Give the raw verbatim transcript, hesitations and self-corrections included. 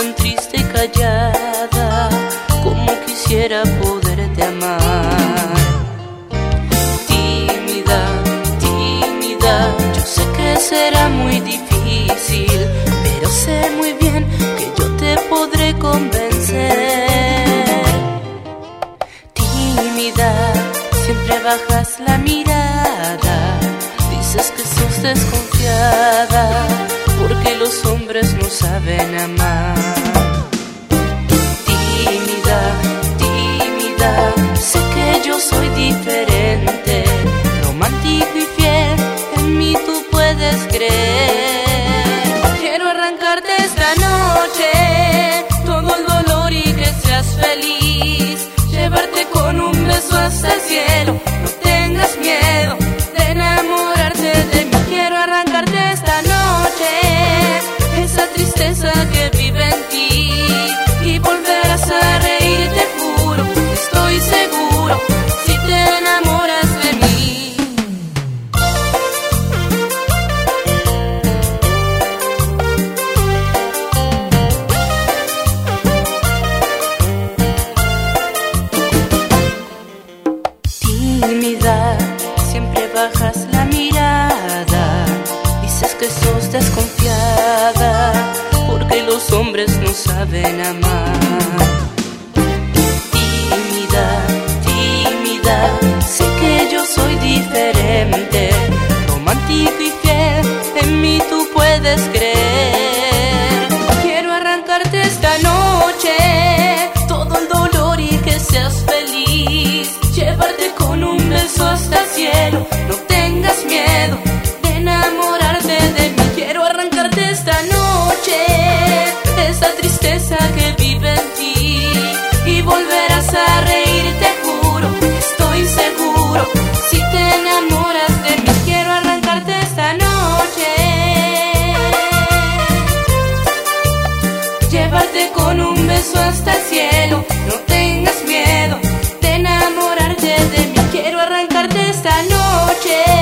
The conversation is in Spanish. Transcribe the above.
tan triste y callada, como quisiera poderte amar. Tímida, tímida, yo sé que será muy difícil, pero sé muy bien que yo te podré convencer. Tímida, siempre bajas la mirada, dices que sos desconfiada, porque los hombres no saben amar. Tímida, tímida, sé que yo soy diferente, romántico y fiel, en mí tú puedes creer. Quiero arrancarte esta noche todo el dolor y que seas feliz, llevarte con un beso hasta el cielo, no tengas miedo de enamorarte de mí. Quiero arrancarte esta noche esa tristeza que vive en ti y volverás a reír, te juro, estoy seguro, si te enamoras de mí. Tímida, siempre bajas la mirada, dices que sos desconfiada, porque los hombres no saben amar. Tímida, tímida, sé que yo soy diferente, romántico y fiel, en mí tú puedes creer. Quiero arrancarte esta noche todo el dolor y que seas feliz, llevarte con un beso hasta el cielo, no tengas miedo de enamorarte de mí. Quiero arrancarte esta noche esa tristeza que vive en ti y volverás a reír, te juro, estoy seguro, si te enamoras de mí. Quiero arrancarte esta noche, llevarte con un beso hasta el cielo, no tengas miedo de enamorarte de mí. Quiero arrancarte esta noche.